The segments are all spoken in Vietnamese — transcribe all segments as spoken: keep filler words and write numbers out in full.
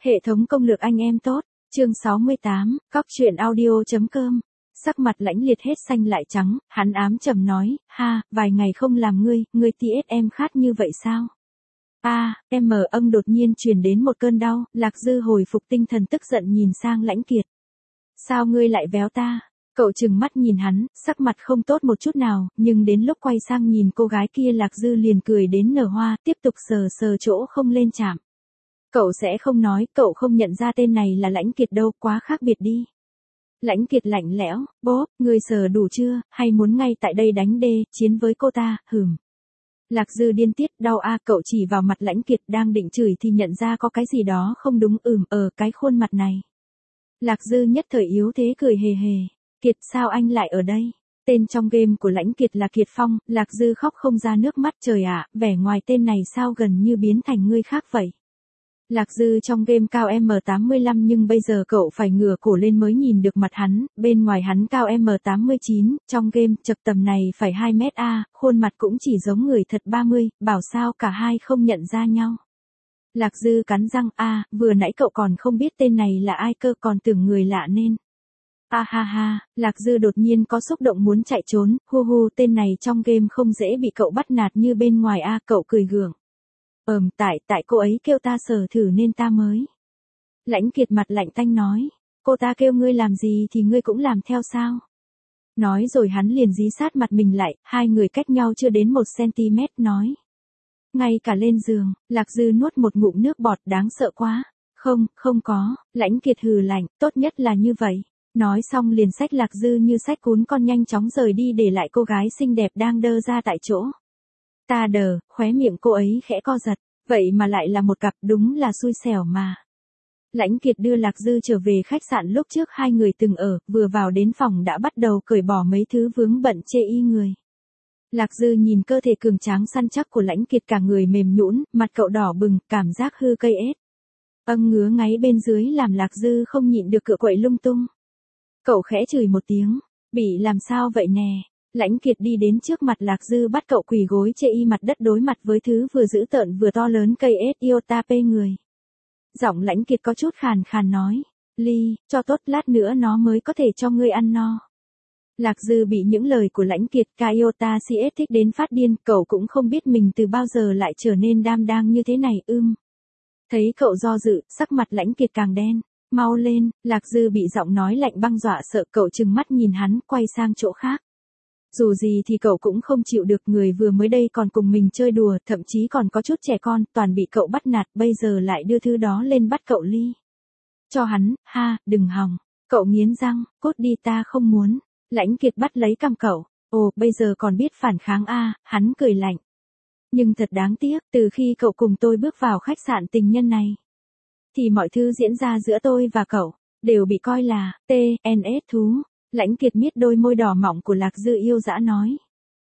Hệ thống công lược anh em tốt, chương sáu mươi tám, cóc truyện audio.com. Sắc mặt Lãnh Liệt hết xanh lại trắng, hắn ám trầm nói, ha, vài ngày không làm ngươi, ngươi ts em khát như vậy sao? A, à, em mờ âm đột nhiên truyền đến một cơn đau, Lạc Dư hồi phục tinh thần tức giận nhìn sang Lãnh Kiệt. Sao ngươi lại véo ta? Cậu trừng mắt nhìn hắn, sắc mặt không tốt một chút nào, nhưng đến lúc quay sang nhìn cô gái kia Lạc Dư liền cười đến nở hoa, tiếp tục sờ sờ chỗ không lên chạm. Cậu sẽ không nói, cậu không nhận ra tên này là Lãnh Kiệt đâu, quá khác biệt đi. Lãnh Kiệt lạnh lẽo, bố, ngươi sờ đủ chưa, hay muốn ngay tại đây đánh đê, chiến với cô ta, hừm. Lạc Dư điên tiết, đau a, cậu chỉ vào mặt Lãnh Kiệt đang định chửi thì nhận ra có cái gì đó không đúng, ừm, ở cái khuôn mặt này. Lạc Dư nhất thời yếu thế cười hề hề, Kiệt sao anh lại ở đây? Tên trong game của Lãnh Kiệt là Kiệt Phong, Lạc Dư khóc không ra nước mắt, trời ạ, vẻ ngoài tên này sao gần như biến thành người khác vậy. Lạc Dư trong game cao em tám mươi lăm nhưng bây giờ cậu phải ngửa cổ lên mới nhìn được mặt hắn, bên ngoài hắn cao em tám mươi chín, trong game chật tầm này phải hai mét a, khuôn mặt cũng chỉ giống người thật ba mươi, bảo sao cả hai không nhận ra nhau. Lạc Dư cắn răng, a, vừa nãy cậu còn không biết tên này là ai cơ, còn tưởng người lạ nên. A ha ha, Lạc Dư đột nhiên có xúc động muốn chạy trốn, hu hu, tên này trong game không dễ bị cậu bắt nạt như bên ngoài a, cậu cười gượng. Ờm, tại, tại cô ấy kêu ta sờ thử nên ta mới. Lãnh Kiệt mặt lạnh tanh nói, cô ta kêu ngươi làm gì thì ngươi cũng làm theo sao? Nói rồi hắn liền dí sát mặt mình lại, hai người cách nhau chưa đến một cm nói. Ngay cả lên giường, Lạc Dư nuốt một ngụm nước bọt, đáng sợ quá. Không, không có, Lãnh Kiệt hừ lạnh, tốt nhất là như vậy. Nói xong liền xách Lạc Dư như xách cún con nhanh chóng rời đi để lại cô gái xinh đẹp đang đơ ra tại chỗ. Ta đờ, khóe miệng cô ấy khẽ co giật, vậy mà lại là một cặp, đúng là xui xẻo mà. Lãnh Kiệt đưa Lạc Dư trở về khách sạn lúc trước hai người từng ở, vừa vào đến phòng đã bắt đầu cởi bỏ mấy thứ vướng bận chê y người. Lạc Dư nhìn cơ thể cường tráng săn chắc của Lãnh Kiệt, cả người mềm nhũn, mặt cậu đỏ bừng, cảm giác hư cây ết. Âng ngứa ngáy bên dưới làm Lạc Dư không nhịn được cựa quậy lung tung. Cậu khẽ chửi một tiếng, bị làm sao vậy nè? Lãnh Kiệt đi đến trước mặt Lạc Dư bắt cậu quỳ gối chê y mặt đất đối mặt với thứ vừa dữ tợn vừa to lớn cây ết iota pê người. Giọng Lãnh Kiệt có chút khàn khàn nói, Ly, cho tốt lát nữa nó mới có thể cho ngươi ăn no. Lạc Dư bị những lời của Lãnh Kiệt ca iota xê ét thích đến phát điên, cậu cũng không biết mình từ bao giờ lại trở nên đam đang như thế này, ưm. Thấy cậu do dự, sắc mặt Lãnh Kiệt càng đen. Mau lên, Lạc Dư bị giọng nói lạnh băng dọa sợ, cậu trừng mắt nhìn hắn, quay sang chỗ khác. Dù gì thì cậu cũng không chịu được, người vừa mới đây còn cùng mình chơi đùa, thậm chí còn có chút trẻ con, toàn bị cậu bắt nạt, bây giờ lại đưa thứ đó lên bắt cậu Ly. Cho hắn, ha, đừng hòng. Cậu nghiến răng, cút đi, ta không muốn. Lãnh Kiệt bắt lấy cằm cậu, ồ, bây giờ còn biết phản kháng a, hắn cười lạnh. Nhưng thật đáng tiếc, từ khi cậu cùng tôi bước vào khách sạn tình nhân này, thì mọi thứ diễn ra giữa tôi và cậu, đều bị coi là, tê en ét thú. Lãnh Kiệt miết đôi môi đỏ mọng của Lạc Dư yêu dã nói.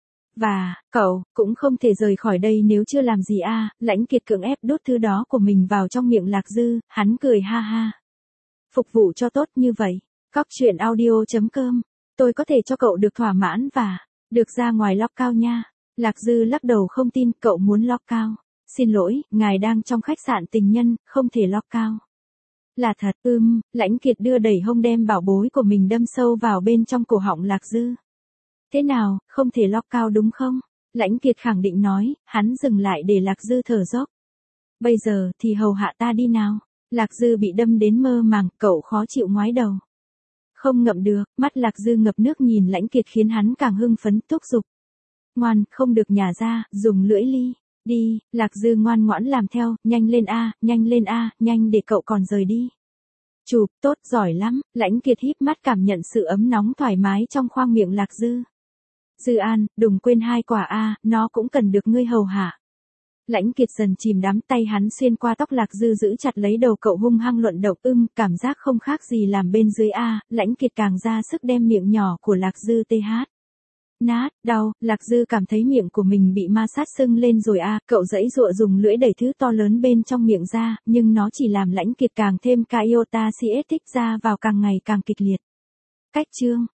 Và, cậu, cũng không thể rời khỏi đây nếu chưa làm gì a, à. Lãnh Kiệt cưỡng ép đút thứ đó của mình vào trong miệng Lạc Dư, hắn cười ha ha. Phục vụ cho tốt như vậy, cóc truyện audio.com, tôi có thể cho cậu được thỏa mãn và, được ra ngoài lock cao nha. Lạc Dư lắc đầu không tin, cậu muốn lock cao. Xin lỗi, ngài đang trong khách sạn tình nhân, không thể lock cao. Là thật, ưm, Lãnh Kiệt đưa đẩy hông đem bảo bối của mình đâm sâu vào bên trong cổ họng Lạc Dư. Thế nào, không thể lock cao đúng không? Lãnh Kiệt khẳng định nói, hắn dừng lại để Lạc Dư thở dốc. Bây giờ thì hầu hạ ta đi nào. Lạc Dư bị đâm đến mơ màng, cậu khó chịu ngoái đầu. Không ngậm được, mắt Lạc Dư ngập nước nhìn Lãnh Kiệt khiến hắn càng hưng phấn, thúc giục. Ngoan, không được nhả ra, dùng lưỡi Ly. Đi, Lạc Dư ngoan ngoãn làm theo, nhanh lên a, nhanh lên a, nhanh để cậu còn rời đi. Chụp, tốt, giỏi lắm, Lãnh Kiệt híp mắt cảm nhận sự ấm nóng thoải mái trong khoang miệng Lạc Dư. Dư An, đừng quên hai quả a, nó cũng cần được ngươi hầu hạ. Lãnh Kiệt dần chìm đắm, tay hắn xuyên qua tóc Lạc Dư giữ chặt lấy đầu cậu hung hăng luận độc, ưm, cảm giác không khác gì làm bên dưới a, Lãnh Kiệt càng ra sức đem miệng nhỏ của Lạc Dư tê hát. Nát, đau, Lạc Dư cảm thấy miệng của mình bị ma sát sưng lên rồi a, cậu giãy giụa dùng lưỡi đẩy thứ to lớn bên trong miệng ra, nhưng nó chỉ làm Lãnh Kiệt càng thêm ca iota xê ét thích ra vào càng ngày càng kịch liệt. Cách chương